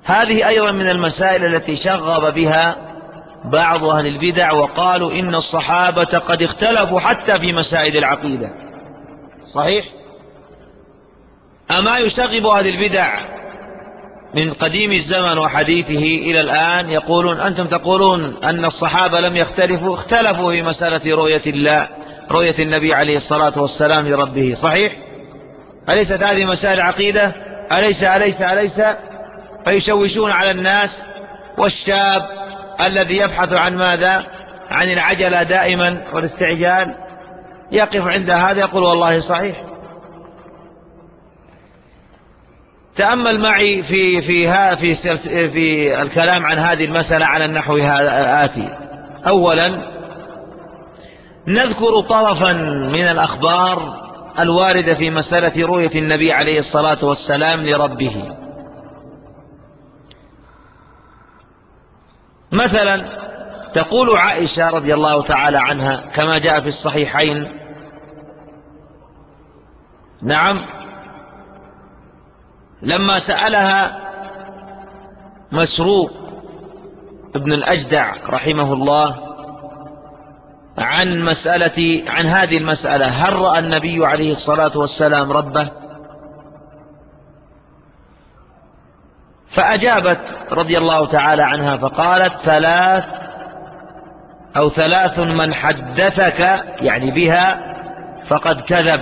هذه أيضا من المسائل التي شغب بها بعض أهل البدع، وقالوا إن الصحابة قد اختلفوا حتى في مسائل العقيدة. صحيح؟ أما يشغب أهل البدع من قديم الزمن وحديثه إلى الآن، يقولون أنتم تقولون أن الصحابة لم يختلفوا، اختلفوا في مسألة رؤية الله، رؤية النبي عليه الصلاة والسلام لربه. صحيح؟ أليست هذه مسائل عقيدة؟ أليس فيشوشون على الناس. والشاب الذي يبحث عن ماذا؟ عن العجلة دائما والاستعجال، يقف عند هذا يقول والله صحيح. تأمل معي في الكلام عن هذه المسألة على النحو الآتي. أولا نذكر طرفا من الأخبار الواردة في مسألة رؤية النبي عليه الصلاة والسلام لربه. مثلا تقول عائشة رضي الله تعالى عنها كما جاء في الصحيحين، نعم، لما سألها مسروق ابن الأجدع رحمه الله عن هذه المسألة، هل رأى النبي عليه الصلاة والسلام ربه؟ فأجابت رضي الله تعالى عنها فقالت: ثلاث من حدثك يعني بها فقد كذب.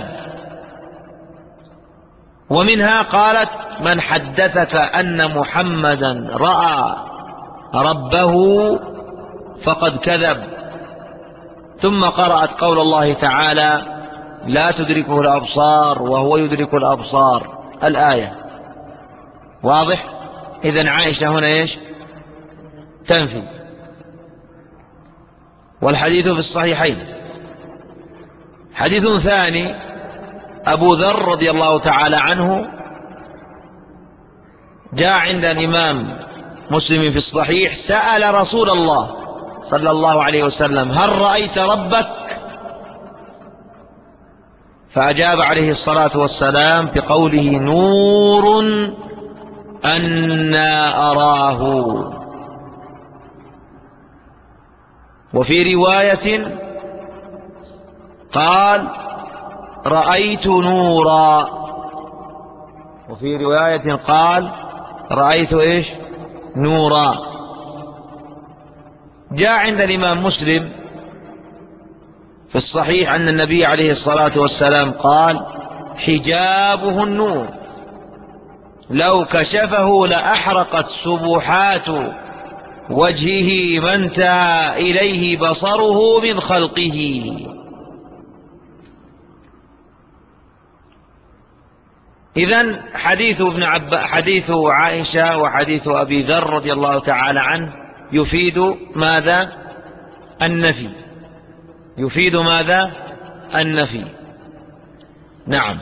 ومنها قالت: من حدثك أن محمدا رأى ربه فقد كذب. ثم قرأت قول الله تعالى: لا تدركه الأبصار وهو يدرك الأبصار، الآية. واضح؟ إذن عائشة هنا إيش؟ تنفي. والحديث في الصحيحين. حديث ثاني، أبو ذر رضي الله تعالى عنه جاء عند الإمام مسلم في الصحيح، سأل رسول الله صلى الله عليه وسلم: هل رأيت ربك؟ فأجاب عليه الصلاة والسلام بقوله: نور أنا أراه. وفي رواية قال: رأيت نورا. وفي رواية قال: رأيت إيش؟ نورا. جاء عند الإمام مسلم في الصحيح أن النبي عليه الصلاة والسلام قال: حجابه النور، لو كشفه لأحرقت سبحات وجهه ما انتهى إليه بصره من خلقه. إذن حديث عائشة وحديث أبي ذر رضي الله تعالى عنه يفيد ماذا؟ النفي. يفيد ماذا؟ النفي. نعم.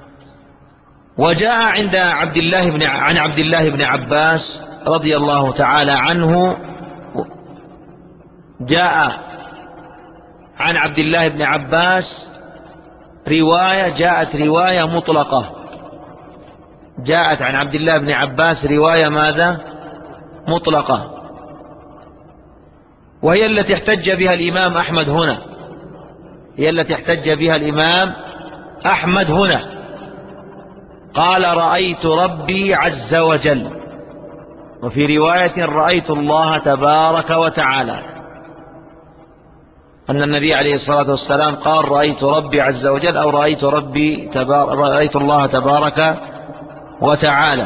وجاء عن عبد الله بن عباس رضي الله تعالى عنه، جاء عن عبد الله بن عباس جاءت رواية مطلقة. جاءت عن عبد الله بن عباس رواية ماذا؟ مطلقة، وهي التي احتج بها الإمام أحمد هنا. هي التي احتج بها الإمام أحمد هنا. قال: رأيت ربي عز وجل. وفي رواية: رأيت الله تبارك وتعالى. أن النبي عليه الصلاة والسلام قال: رأيت ربي عز وجل، أو رأيت الله تبارك وتعالى.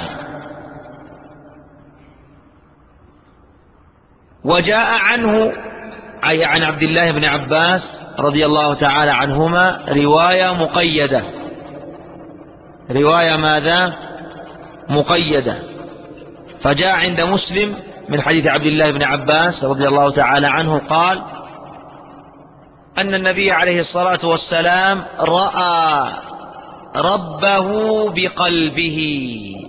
وجاء عنه أي عن عبد الله بن عباس رضي الله تعالى عنهما رواية مقيدة. رواية ماذا؟ مقيدة. فجاء عند مسلم من حديث عبد الله بن عباس رضي الله تعالى عنه قال: أن النبي عليه الصلاة والسلام رأى ربه بقلبه.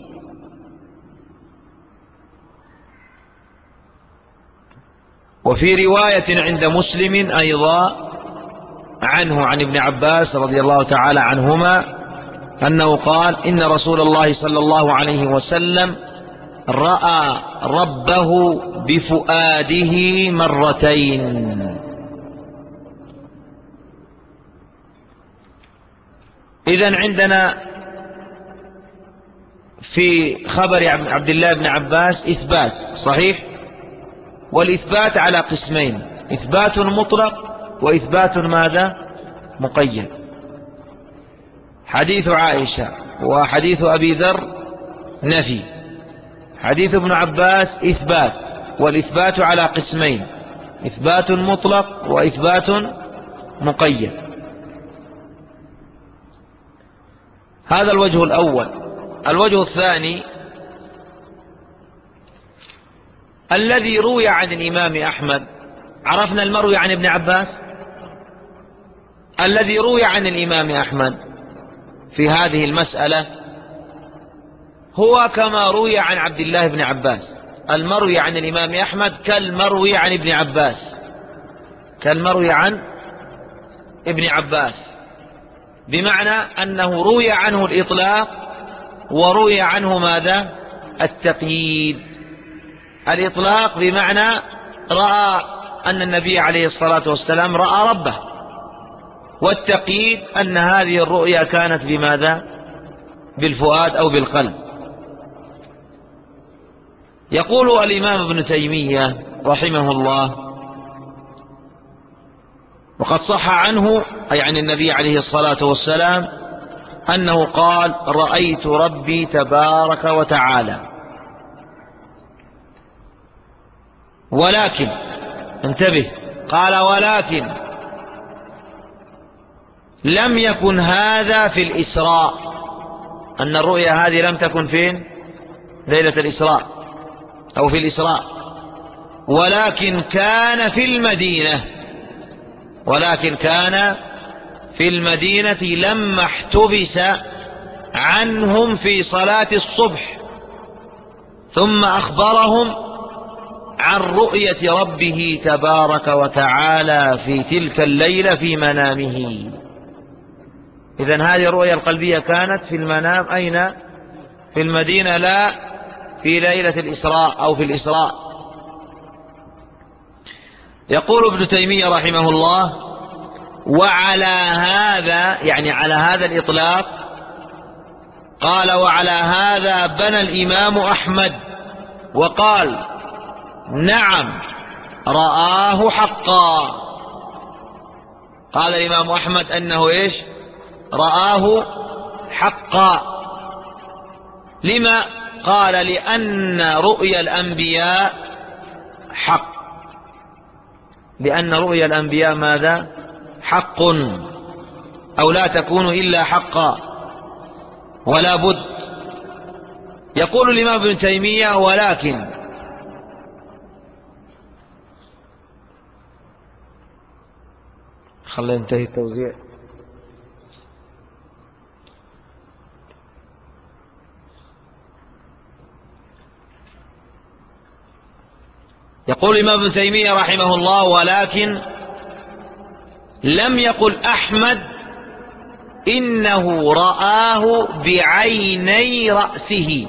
وفي رواية عند مسلم أيضا عنه عن ابن عباس رضي الله تعالى عنهما أنه قال: إن رسول الله صلى الله عليه وسلم رأى ربه بفؤاده مرتين. إذن عندنا في خبر عبد الله بن عباس إثبات صحيح، والإثبات على قسمين: إثبات مطلق وإثبات ماذا؟ مقيد. حديث عائشة وحديث أبي ذر نفي، حديث ابن عباس إثبات، والإثبات على قسمين: إثبات مطلق وإثبات مقيد. هذا الوجه الأول. الوجه الثاني الذي روي عن الإمام أحمد. عرفنا المروي عن ابن عباس. الذي روي عن الإمام أحمد في هذه المسألة هو كما روي عن عبد الله بن عباس. المروي عن الإمام أحمد كالمروي عن ابن عباس، كالمروي عن ابن عباس، بمعنى أنه روي عنه الإطلاق وروي عنه ماذا؟ التقييد. الإطلاق بمعنى رأى أن النبي عليه الصلاة والسلام رأى ربه، والتقييد أن هذه الرؤيا كانت بماذا؟ بالفؤاد أو بالقلب. يقول الإمام ابن تيمية رحمه الله: وقد صح عنه أي عن النبي عليه الصلاة والسلام أنه قال: رأيت ربي تبارك وتعالى. ولكن انتبه، قال: ولكن لم يكن هذا في الإسراء، أن الرؤيا هذه لم تكن فين؟ ليلة الإسراء أو في الإسراء، ولكن كان في المدينة، ولكن كان في المدينة لما احتبس عنهم في صلاة الصبح، ثم أخبرهم عن رؤية ربه تبارك وتعالى في تلك الليلة في منامه. إذن هذه الرؤية القلبية كانت في المنام. أين؟ في المدينة، لا في ليلة الإسراء أو في الإسراء. يقول ابن تيمية رحمه الله: وعلى هذا، يعني على هذا الإطلاق، قال: وعلى هذا بنى الإمام أحمد وقال: نعم رآه حقا. قال الإمام أحمد أنه إيش؟ رآه حقا. لما؟ قال: لأن رؤيا الأنبياء حق، لأن رؤيا الأنبياء ماذا؟ حق، أو لا تكون إلا حقا، ولا بد. يقول الإمام ابن تيمية: ولكن خلينا ننتهي التوزيع. يقول الإمام ابن تيمية رحمه الله: ولكن لم يقل أحمد إنه رآه بعيني رأسه.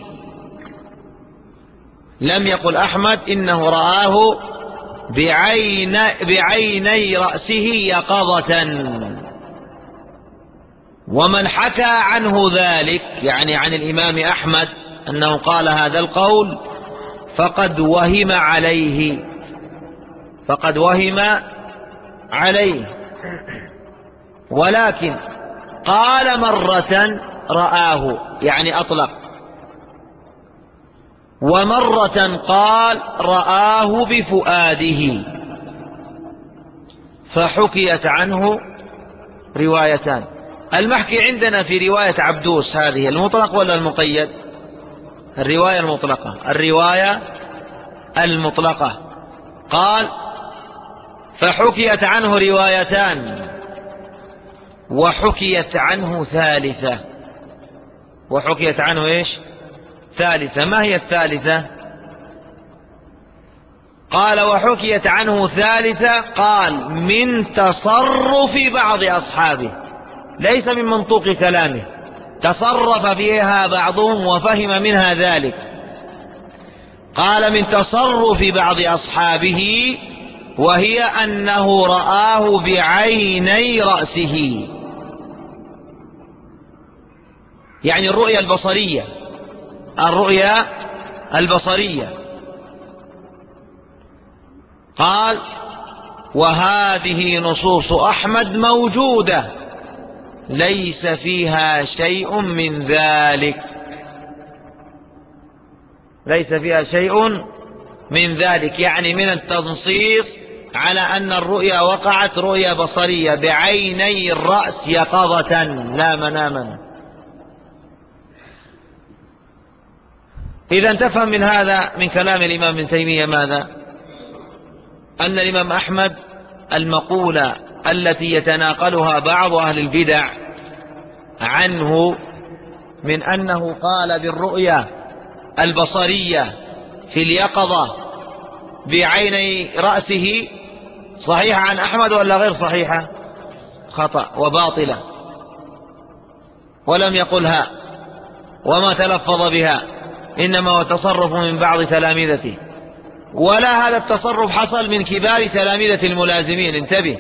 لم يقل أحمد إنه رآه بعيني رأسه يقظة. ومن حكى عنه ذلك، يعني عن الإمام أحمد أنه قال هذا القول، فقد وهم عليه، فقد وهم عليه. ولكن قال مرة رآه، يعني أطلق، ومرة قال رآه بفؤاده، فحكيت عنه روايتان. المحكي عندنا في رواية عبدوس هذه المطلق ولا المقيد؟ الرواية المطلقة، الرواية المطلقة. قال: فحكيت عنه روايتان، وحكيت عنه ثالثة. وحكيت عنه إيش؟ ثالثة. ما هي الثالثة؟ قال: وحكيت عنه ثالثة، قال: من تصرف بعض أصحابه، ليس من منطوق كلامه، تصرف فيها بعضهم وفهم منها ذلك. قال من تصرف بعض أصحابه، وهي أنه رآه بعيني رأسه، يعني الرؤيا البصرية، الرؤيا البصرية. قال وهذه نصوص أحمد موجودة ليس فيها شيء من ذلك، ليس فيها شيء من ذلك، يعني من التنصيص على أن الرؤيا وقعت رؤيا بصرية بعيني الرأس يقظة لا مناما. إذا تفهم من هذا من كلام الإمام ابن تيمية ماذا؟ أن الإمام أحمد المقولة التي يتناقلها بعض أهل البدع عنه من أنه قال بالرؤيا البصرية في اليقظة بعيني رأسه صحيحة عن أحمد ولا غير صحيحة؟ خطأ وباطلة، ولم يقلها وما تلفظ بها، إنما هو تصرف من بعض تلامذته، ولا هذا التصرف حصل من كبار تلامذة الملازمين، انتبه.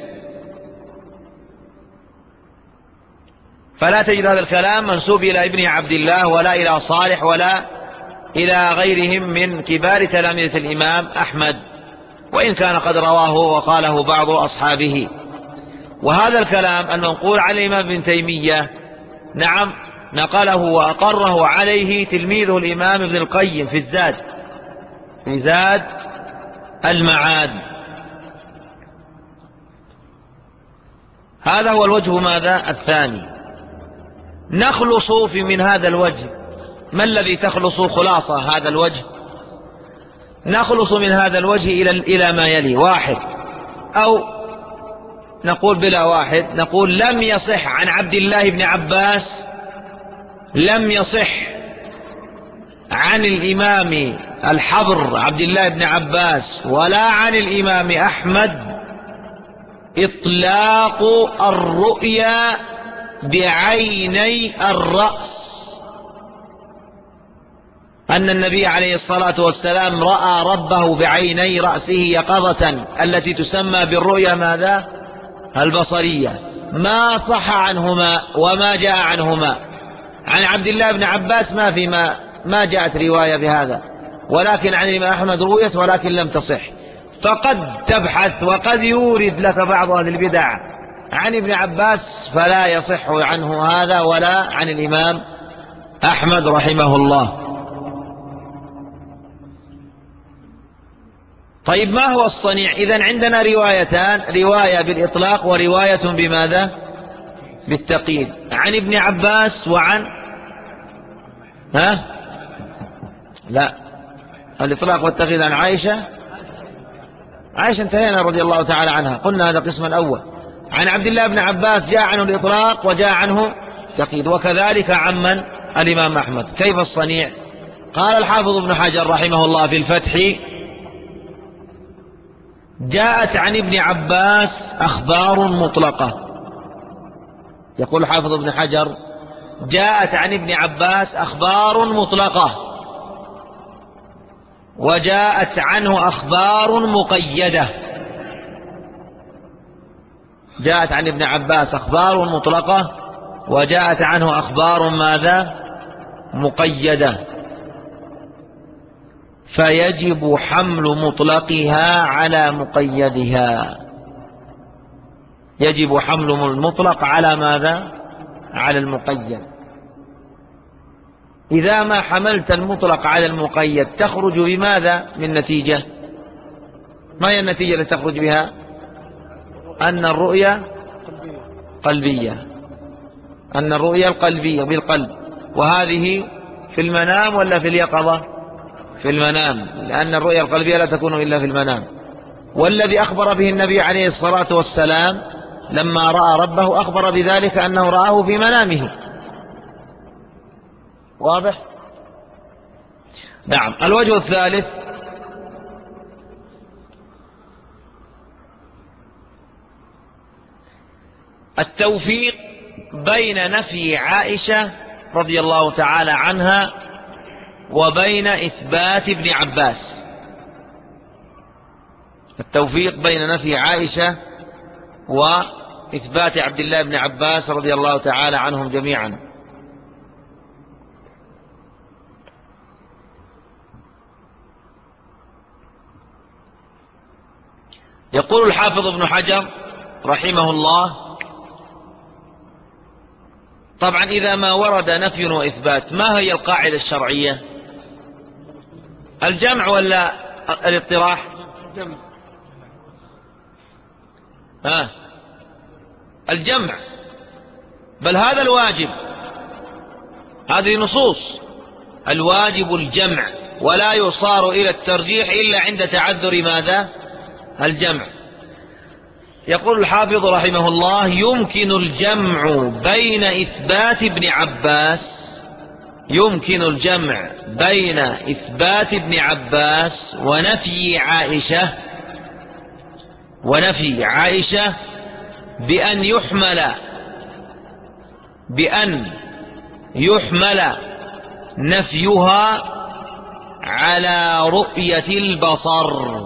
فلا تجد هذا الكلام منسوب إلى ابن عبد الله ولا إلى صالح ولا إلى غيرهم من كبار تلامذة الإمام أحمد، وإن كان قد رواه وقاله بعض أصحابه. وهذا الكلام المنقول عن الإمام ابن تيمية نعم نقله وأقره عليه تلميذه الإمام ابن القيم في الزاد، في زاد المعاد. هذا هو الوجه ماذا؟ الثاني. نخلص في من هذا الوجه، ما الذي تخلص خلاصة هذا الوجه؟ نخلص من هذا الوجه إلى ما يلي: واحد، أو نقول بلا واحد، نقول لم يصح عن عبد الله بن عباس، لم يصح عن الإمام الحبر عبد الله بن عباس ولا عن الإمام أحمد إطلاق الرؤيا بعيني الرأس، أن النبي عليه الصلاة والسلام رأى ربه بعيني رأسه يقظة التي تسمى بالرؤيا ماذا؟ البصرية. ما صح عنهما وما جاء عنهما. عن عبد الله بن عباس ما جاءت رواية بهذا، ولكن عن الإمام أحمد رويت ولكن لم تصح. فقد تبحث وقد يورد لك بعض أهل البدع عن ابن عباس فلا يصح عنه هذا ولا عن الإمام أحمد رحمه الله. طيب ما هو الصنيع؟ إذن عندنا روايتان: رواية بالإطلاق ورواية بماذا؟ بالتقييد، عن ابن عباس وعن لا، الإطلاق والتقييد عن عائشة انتهينا رضي الله تعالى عنها، قلنا هذا القسم الأول. عن عبد الله بن عباس جاء عنه الإطلاق وجاء عنه تقييد، وكذلك عمن الإمام أحمد. كيف الصنيع؟ قال الحافظ ابن حجر رحمه الله في الفتح: جاءت عن ابن عباس أخبار مطلقة. يقول الحافظ ابن حجر: جاءت عن ابن عباس أخبار مطلقة، وجاءت عنه أخبار مقيدة. جاءت عن ابن عباس أخبار مطلقة، وجاءت عنه أخبار ماذا؟ مقيدة. فيجب حمل مطلقها على مقيدها، يجب حمل المطلق على ماذا؟ على المقيد. إذا ما حملت المطلق على المقيد تخرج بماذا من نتيجة؟ ما هي النتيجة التي تخرج بها؟ أن الرؤيا قلبية، أن الرؤيا القلبية بالقلب، وهذه في المنام ولا في اليقظة؟ في المنام، لأن الرؤيا القلبية لا تكون إلا في المنام. والذي أخبر به النبي عليه الصلاة والسلام لما رأى ربه أخبر بذلك أنه رآه في منامه. واضح؟ نعم. الوجه الثالث: التوفيق بين نفي عائشة رضي الله تعالى عنها وبين إثبات ابن عباس، التوفيق بين نفي عائشة وإثبات عبد الله بن عباس رضي الله تعالى عنهم جميعا. يقول الحافظ ابن حجر رحمه الله: طبعا إذا ما ورد نفي وإثبات ما هي القاعدة الشرعية؟ الجمع ولا الاطراح؟ الجمع، بل هذا الواجب، هذه نصوص، الواجب الجمع، ولا يصار إلى الترجيح إلا عند تعذر ماذا؟ الجمع. يقول الحافظ رحمه الله: يمكن الجمع بين إثبات ابن عباس، يمكن الجمع بين إثبات ابن عباس ونفي عائشة بأن يحمل نفيها على رؤية البصر،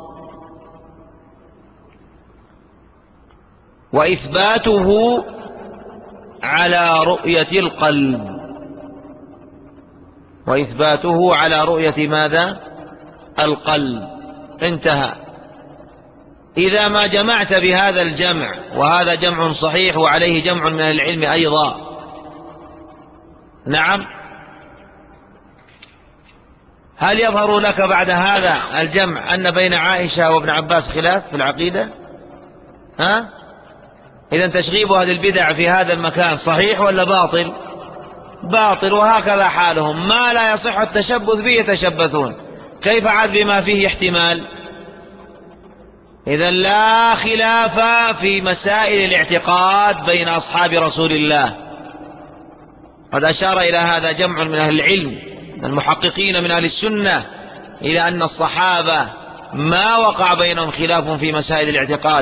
وإثباته على رؤية القلب، وإثباته على رؤية ماذا؟ القلب. انتهى. إذا ما جمعت بهذا الجمع، وهذا جمع صحيح وعليه جمع من العلم أيضا، نعم، هل يظهر لك بعد هذا الجمع أن بين عائشة وابن عباس خلاف في العقيدة؟ إذا تشغيب هذه البدع في هذا المكان صحيح ولا باطل؟ باطل. وهكذا حالهم، ما لا يصح التشبث به يتشبثون، كيف عاد بما فيه احتمال؟ إذا لا خلاف في مسائل الاعتقاد بين أصحاب رسول الله. قد أشار إلى هذا جمع من أهل العلم، من المحققين من أهل السنة، إلى أن الصحابة ما وقع بينهم خلاف في مسائل الاعتقاد.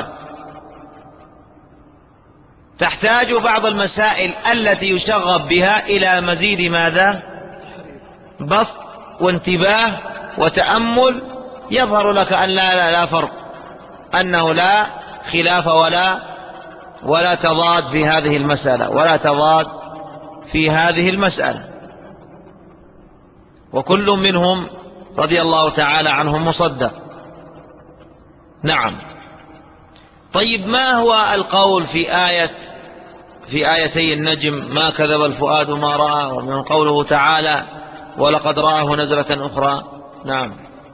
تحتاج بعض المسائل التي يشغب بها إلى مزيد ماذا؟ بسط وانتباه وتأمل، يظهر لك أن لا فرق، أنه لا خلاف ولا تضاد في هذه المسألة، ولا تضاد في هذه المسألة، وكل منهم رضي الله تعالى عنهم مصدق. نعم. طيب، ما هو القول في آيتي النجم: ما كذب الفؤاد ما رأى، ومن قوله تعالى: ولقد رآه نزلة أخرى؟ نعم،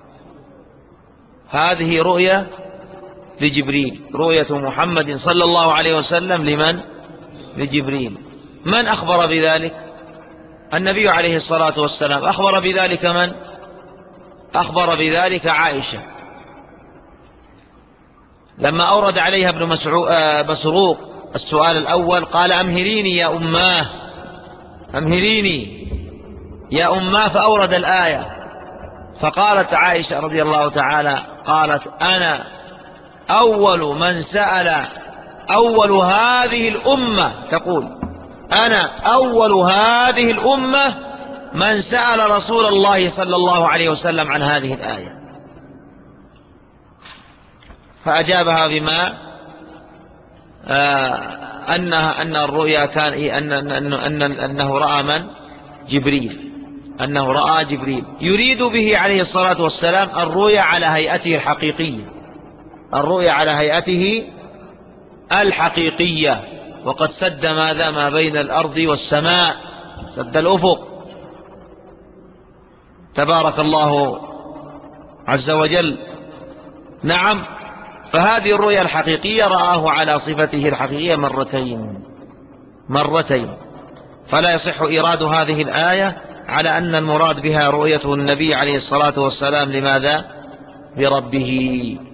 هذه رؤية لجبريل، رؤية محمد صلى الله عليه وسلم لمن؟ لجبريل. من أخبر بذلك؟ النبي عليه الصلاة والسلام. أخبر بذلك من؟ أخبر بذلك عائشة، لما أورد عليها ابن مسروق السؤال الأول قال: أمهليني يا أماه، أمهليني يا أماه، فأورد الآية، فقالت عائشة رضي الله تعالى، قالت: أنا أول من سأل، أول هذه الأمة، تقول: أنا أول هذه الأمة من سأل رسول الله صلى الله عليه وسلم عن هذه الآية، فأجابها بما أن الرؤيا كان أنه رأى من؟ جبريل، أنه رأى جبريل، يريد به عليه الصلاة والسلام الرؤيا على هيئته الحقيقية، الرؤيا على هيئته الحقيقية، وقد سد ماذا؟ ما بين الأرض والسماء، سد الأفق، تبارك الله عز وجل. نعم. فهذه الرؤيا الحقيقية رآه على صفته الحقيقية مرتين، فلا يصح إيراد هذه الآية على أن المراد بها رؤيته النبي عليه الصلاة والسلام لماذا؟ لربه.